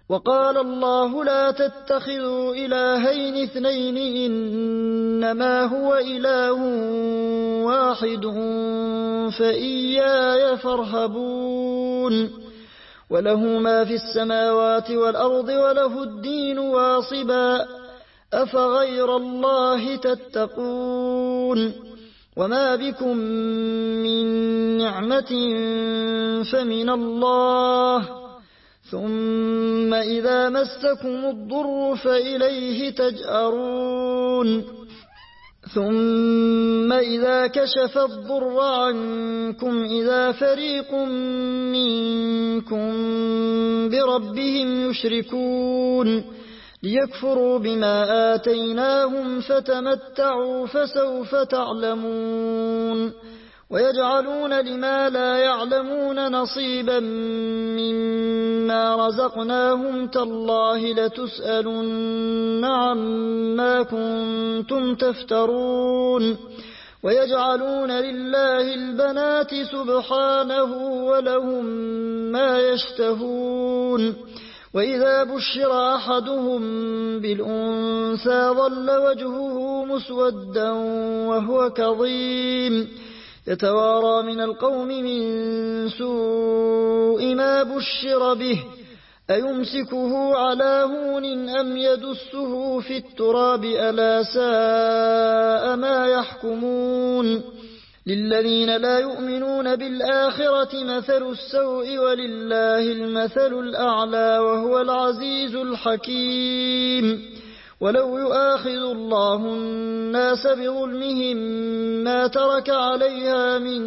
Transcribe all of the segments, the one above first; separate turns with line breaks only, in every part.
وقال الله لا تتخذوا إلهين اثنين إنما هو إله واحد فإياي فارهبون وله ما في السماوات والأرض وله الدين واصبا أفغير الله تتقون وما بكم من نعمة فمن الله ثم إذا مسكم الضر فإليه تجأرون ثم إذا كشف الضر عنكم إذا فريق منكم بربهم يشركون ليكفروا بما آتيناهم فتمتعوا فسوف تعلمون ويجعلون لما لا يعلمون نصيبا مما رزقناهم تالله لتسألن عما كنتم تفترون ويجعلون لله البنات سبحانه ولهم ما يشتهون وإذا بشر أحدهم بالأنثى ظل وجهه مسودا وهو كظيم يتوارى من القوم من سوء ما بشر به أيمسكه على هون أم يدسه في التراب ألا ساء ما يحكمون للذين لا يؤمنون بالآخرة مثل السوء ولله المثل الأعلى وهو العزيز الحكيم ولو يؤاخذ الله الناس بظلمهم ما ترك عليها من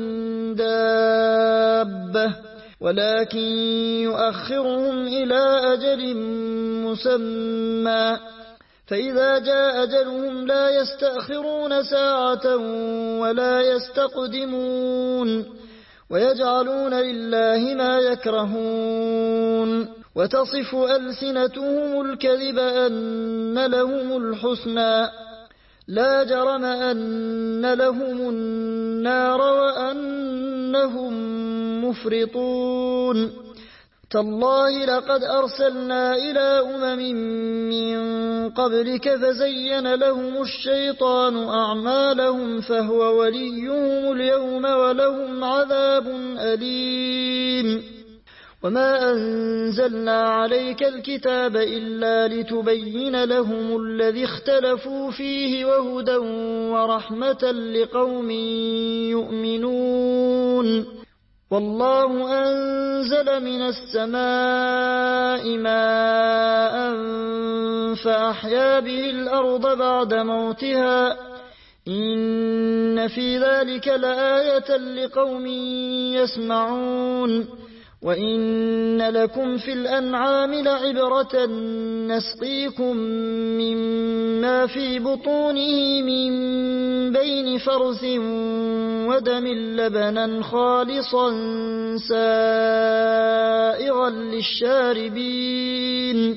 دابة ولكن يؤخرهم إلى أجل مسمى فإذا جاء أجلهم لا يستأخرون ساعة ولا يستقدمون ويجعلون لله ما يكرهون وتصف ألسنتهم الكذب أن لهم الحسنى لا جرم أن لهم النار وأنهم مفرطون تالله لقد أرسلنا إلى من قبلك فزين لهم الشيطان أعمالهم فهو وليهم اليوم ولهم عذاب أليم وما أنزلنا عليك الكتاب إلا لتبين لهم الذي اختلفوا فيه وهدى ورحمة لقوم يؤمنون والله أنزل من السماء ماء فأحيا به الأرض بعد موتها إن في ذلك لآية لقوم يسمعون وإن لكم في الأنعام لعبرة نسقيكم مما في بطونه من بين فرث ودم لبنا خالصا سائغا للشاربين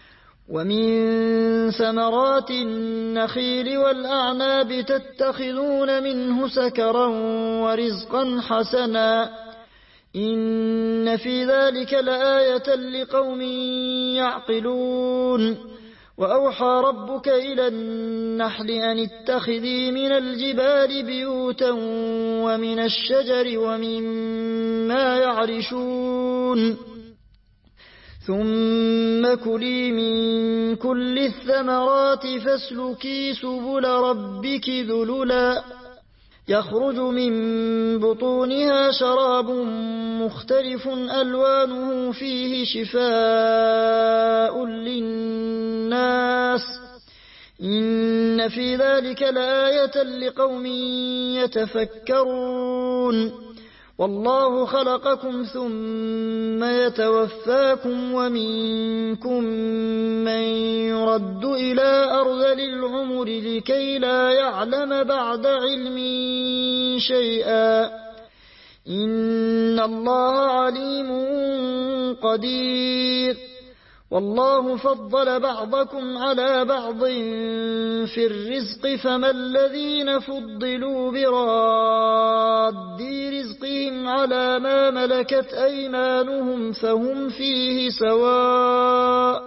ومن ثمرات النخيل والأعناب تتخذون منه سكرا ورزقا حسنا إن في ذلك لآية لقوم يعقلون وأوحى ربك إلى النحل أن اتخذي من الجبال بيوتا ومن الشجر ومما يعرشون ثم كلي من كل الثمرات فاسلكي سبل ربك ذللا يخرج من بطونها شراب مختلف ألوانه فيه شفاء للناس إن في ذلك لآية لقوم يتفكرون والله خلقكم ثم يتوفاكم ومنكم من يرد إلى أرذل العمر لكي لا يعلم بعد علم شيئا إن الله عليم قدير والله فضل بعضكم على بعض في الرزق فما الذين فضلوا براد رزقهم على ما ملكت أيمانهم فهم فيه سواء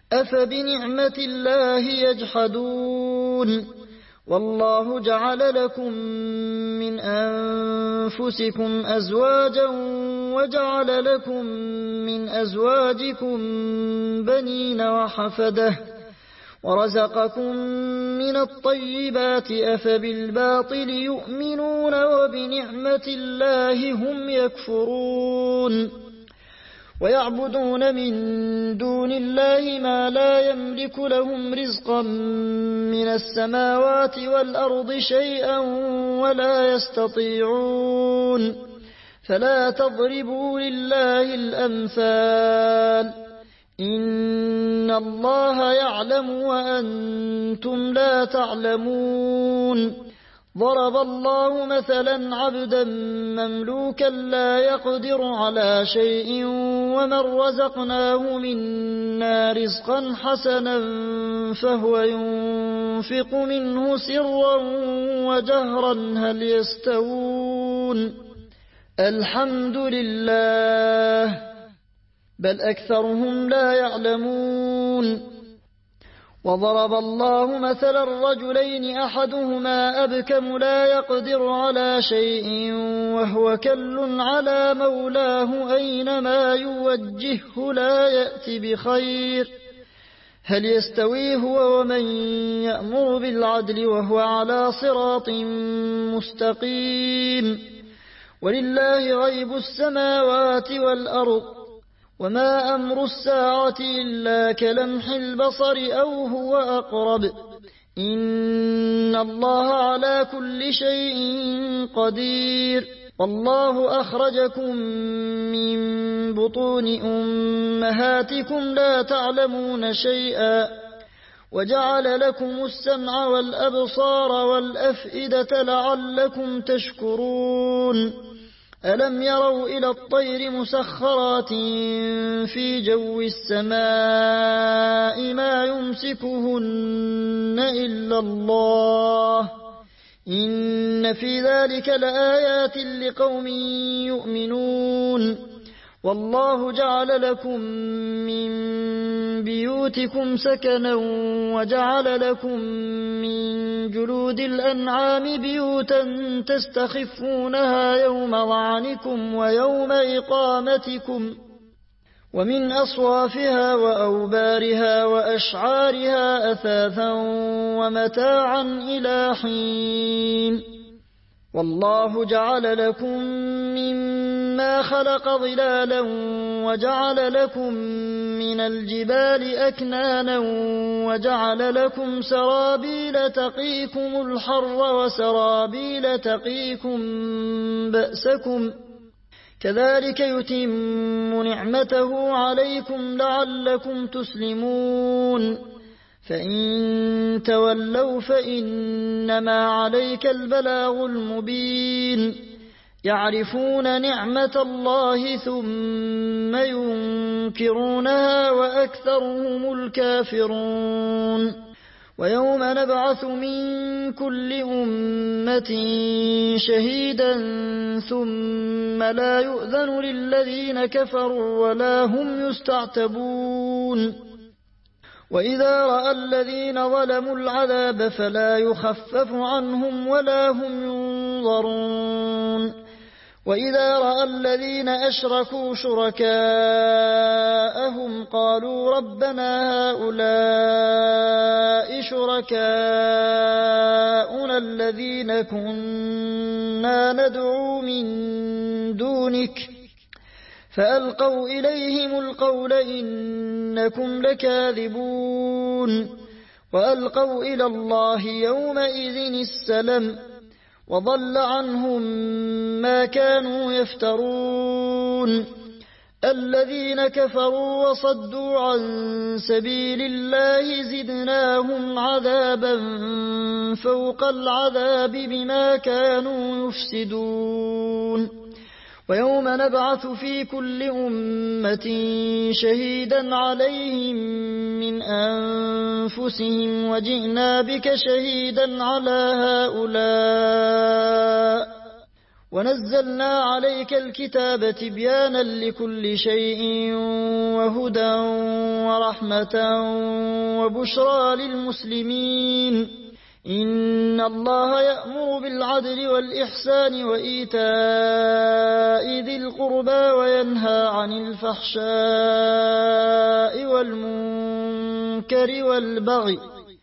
أفبنعمة الله يجحدون والله جعل لكم من أنفسكم أزواجا وجعل لكم من أزواجكم بنين وحفدة ورزقكم من الطيبات أفبالباطل يؤمنون وبنعمة الله هم يكفرون ويعبدون من دون الله ما لا يملك لهم رزقا من السماوات والأرض شيئا ولا يستطيعون فلا تضربوا لله الأمثال إن الله يعلم وأنتم لا تعلمون ضرب الله مثلا عبدا مملوكا لا يقدر على شيء ومن رزقناه منا رزقا حسنا فهو ينفق منه سرا وجهرا هل يستوون الحمد لله بل أكثرهم لا يعلمون وضرب الله مثلا رجلين أحدهما أبكم لا يقدر على شيء وهو كل على مولاه أينما يوجهه لا يأتي بخير هل يستوي هو ومن يأمر بالعدل وهو على صراط مستقيم ولله غيب السماوات والأرض وما أمر الساعة إلا كلمح البصر أو هو أقرب إن الله على كل شيء قدير والله أخرجكم من بطون أمهاتكم لا تعلمون شيئا وجعل لكم السمع والأبصار والأفئدة لعلكم تشكرون ألم يروا إلى الطير مسخرات في جو السماء ما يمسكهن إلا الله إن في ذلك لآيات لقوم يؤمنون والله جعل لكم من بيوتكم سكنا وجعل لكم من جلود الأنعام بيوتا تستخفونها يوم ظعنكم ويوم إقامتكم ومن أصوافها وأوبارها وأشعارها أثاثا ومتاعا إلى حين والله جعل لكم مما خلق ظلالا وجعل لكم من الجبال أكنانا وجعل لكم سرابيل تقيكم الحر وسرابيل تقيكم بأسكم كذلك يتم نعمته عليكم لعلكم تسلمون فإن تولوا فإنما عليك البلاغ المبين يعرفون نعمة الله ثم ينكرونها وأكثرهم الكافرون ويوم نبعث من كل أمة شهيدا ثم لا يؤذن للذين كفروا ولا هم يستعتبون وإذا رأى الذين ظلموا العذاب فلا يخفف عنهم ولا هم ينظرون وإذا رأى الذين أشركوا شركاءهم قالوا ربنا هؤلاء شركاؤنا الذين كنا ندعو من دونك فألقوا إليهم القول إنكم لكاذبون وألقوا إلى الله يومئذ السلم وضل عنهم ما كانوا يفترون الذين كفروا وصدوا عن سبيل الله زدناهم عذابا فوق العذاب بما كانوا يفسدون ويوم نبعث في كل أمة شهيدا عليهم من أنفسهم وجئنا بك شهيدا على هؤلاء ونزلنا عليك الكتاب تبيانا لكل شيء وهدى ورحمة وبشرى للمسلمين. إن الله يأمر بالعدل والإحسان وإيتاء ذي القربى وينهى عن الفحشاء والمنكر والبغي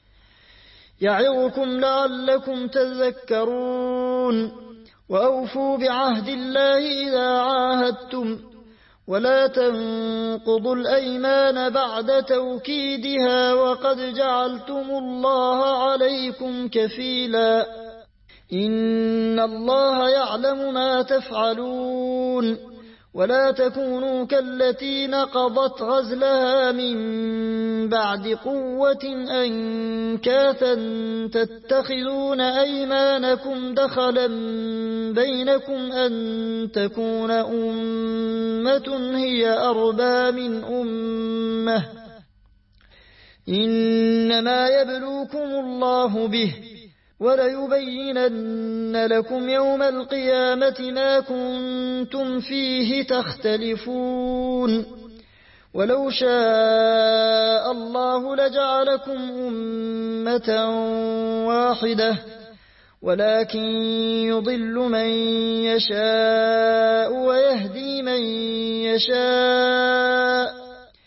يعظكم لعلكم تذكرون. وأوفوا بعهد الله إذا عاهدتم ولا تنقضوا الأيمان بعد توكيدها وقد جعلتم الله عليكم كفيلا. إن الله يعلم ما تفعلون. ولا تكونوا كالتي نقضت غزلها من بعد قوة أنكاثا تتخذون أيمانكم دخلا بينكم أن تكون أمة هي أربى من أمة. إنما يبلوكم الله به وليبينن لكم يوم القيامة ما كنتم فيه تختلفون. ولو شاء الله لجعلكم أمة واحدة ولكن يضل من يشاء ويهدي من يشاء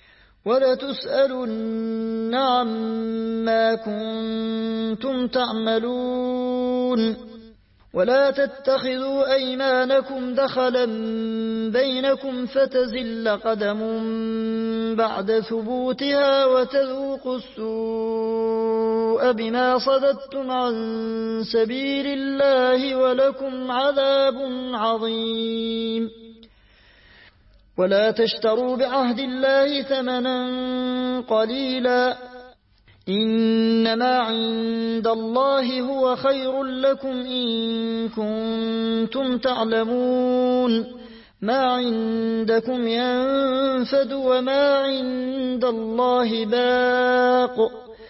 ولتسألن عما كنتم تعملون. ولا تتخذوا أيمانكم دخلا بينكم فتزل قدم بعد ثبوتها وتذوقوا السوء بما صددتم عن سبيل الله ولكم عذاب عظيم. ولا تشتروا بعهد الله ثمنا قليلا. إنما عند الله هو خير لكم إن كنتم تعلمون. ما عندكم ينفد وما عند الله باق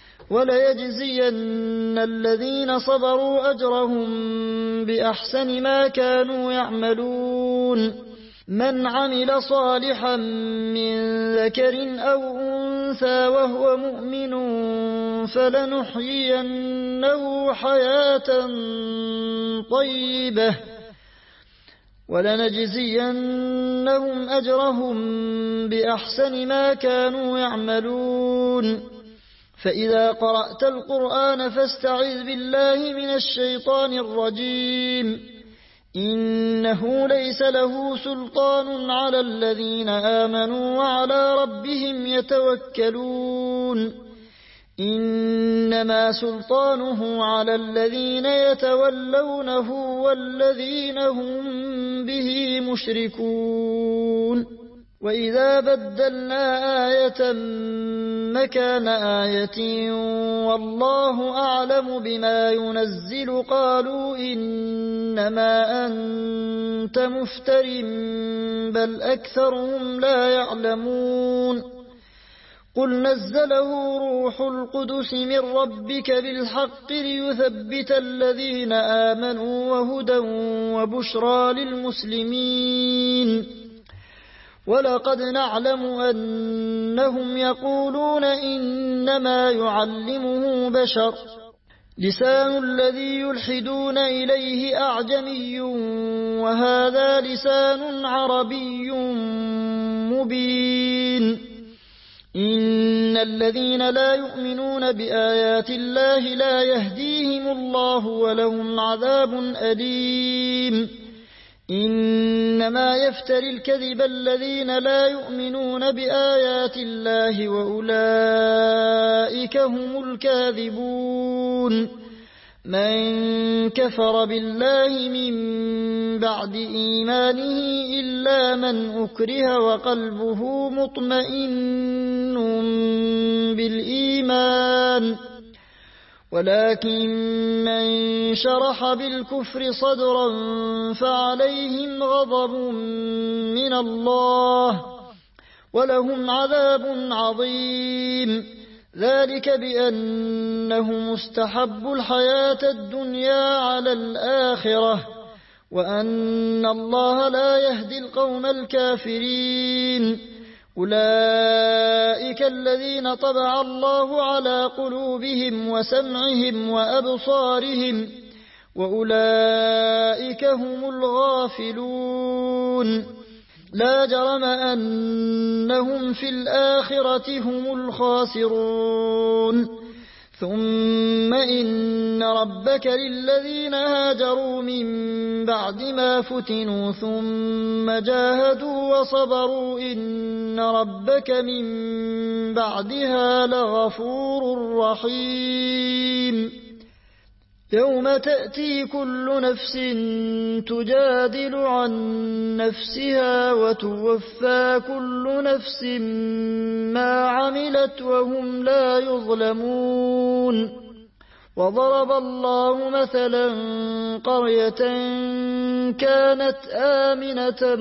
وليجزين الذين صبروا أجرهم بأحسن ما كانوا يعملون. من عمل صالحا من ذكر أو أنثى وهو مؤمن فلنحيينه حياة طيبة ولنجزينهم أجرهم بأحسن ما كانوا يعملون. فإذا قرأت القرآن فاستعذ بالله من الشيطان الرجيم. إنه ليس له سلطان على الذين آمنوا وعلى ربهم يتوكلون. إنما سلطانه على الذين يتولونه والذين هم به مشركون. وإذا بدلنا آية مكان آية والله أعلم بما ينزل قالوا إنما أنت مفتر بل أكثرهم لا يعلمون. قل نزله روح القدس من ربك بالحق ليثبت الذين آمنوا وهدى وبشرى للمسلمين. ولقد نعلم أنهم يقولون إنما يعلمه بشر لسان الذي يلحدون إليه أعجمي وهذا لسان عربي مبين. إن الذين لا يؤمنون بآيات الله لا يهديهم الله ولهم عذاب أليم. إنما يفتري الكذب الذين لا يؤمنون بآيات الله وأولئك هم الكاذبون. من كفر بالله من بعد إيمانه إلا من أكره وقلبه مطمئن بالإيمان ولكن من شرح بالكفر صدرا فعليهم غضب من الله ولهم عذاب عظيم. ذلك بأنهم استحبوا الحياة الدنيا على الآخرة وأن الله لا يهدي القوم الكافرين. أولئك الذين طبع الله على قلوبهم وسمعهم وأبصارهم، وأولئك هم الغافلون. لا جرم أنهم في الآخرة هم الخاسرون. ثم إن ربك للذين هاجروا من بعد ما فتنوا ثم جاهدوا وصبروا إن ربك من بعدها لغفور رحيم. يوم تأتي كل نفس تجادل عن نفسها وتوفى كل نفس ما عملت وهم لا يظلمون. وضرب الله مثلا قرية كانت آمنة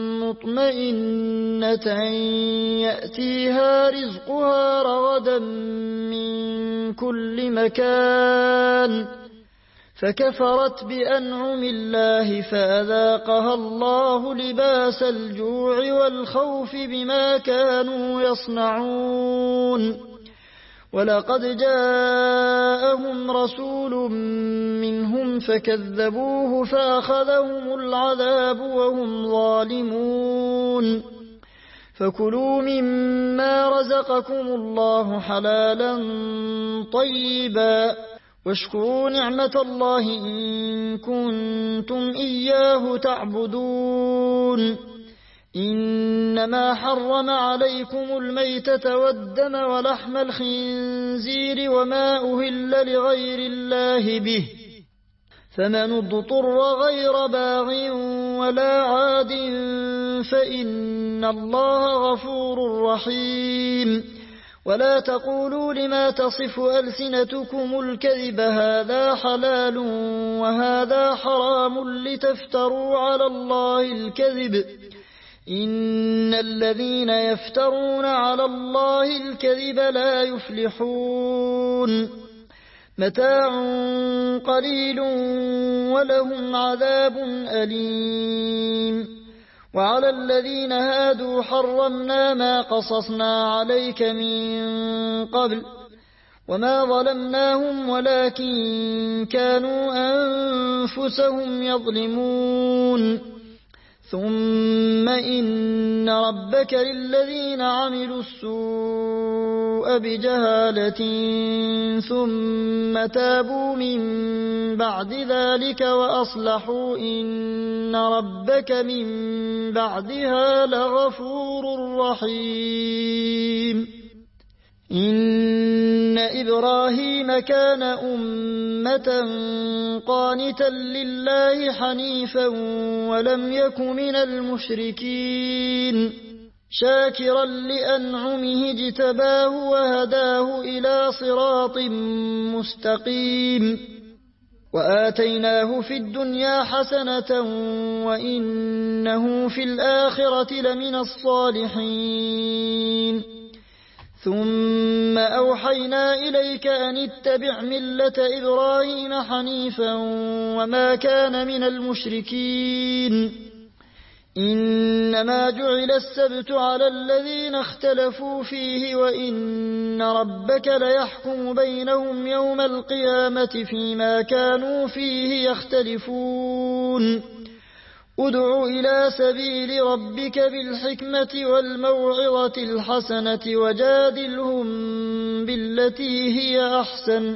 مطمئنة يأتيها رزقها رغدا من كل مكان فكفرت بأنعم الله فأذاقها الله لباس الجوع والخوف بما كانوا يصنعون. ولقد جاءهم رسول منهم فكذبوه فأخذهم العذاب وهم ظالمون. فكلوا مما رزقكم الله حلالا طيبا واشكروا نعمة الله إن كنتم إياه تعبدون. إنما حرم عليكم الميتة والدم ولحم الخنزير وما أهل لغير الله به، فمن اضطر غير باغ ولا عاد فإن الله غفور رحيم. ولا تقولوا لما تصف ألسنتكم الكذب هذا حلال وهذا حرام لتفتروا على الله الكذب، إن الذين يفترون على الله الكذب لا يفلحون. متاع قليل ولهم عذاب أليم. وعلى الذين هادوا حرمنا ما قصصنا عليك من قبل وما ظلمناهم ولكن كانوا أنفسهم يظلمون. ثم إن ربك للذين عملوا السوء بجهالة ثم تابوا من بعد ذلك وأصلحوا إن ربك من بعدها لغفور رحيم. إن إبراهيم كان أمة قانتا لله حنيفا ولم يك من المشركين، شاكرا لأنعمه اجتباه وهداه إلى صراط مستقيم. وآتيناه في الدنيا حسنة وإنه في الآخرة لمن الصالحين. ثم أوحينا إليك أن اتبع ملة إبراهيم حنيفا وما كان من المشركين. إنما جعل السبت على الذين اختلفوا فيه وإن ربك ليحكم بينهم يوم القيامة فيما كانوا فيه يختلفون. ادع إلى سبيل ربك بالحكمة والموعظة الحسنة وجادلهم بالتي هي أحسن،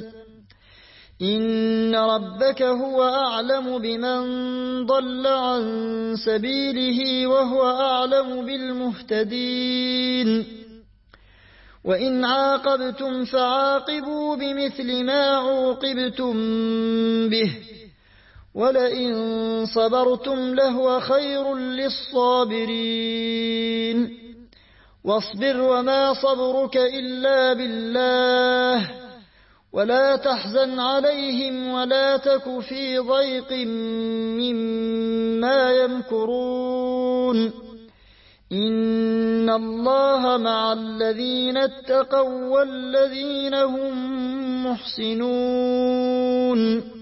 إن ربك هو أعلم بمن ضل عن سبيله وهو أعلم بالمهتدين. وإن عاقبتم فعاقبوا بمثل ما عوقبتم به ولئن صبرتم لهو خير للصابرين. واصبر وما صبرك إلا بالله ولا تحزن عليهم ولا تك في ضيق مما يمكرون. إن الله مع الذين اتقوا والذين هم محسنون.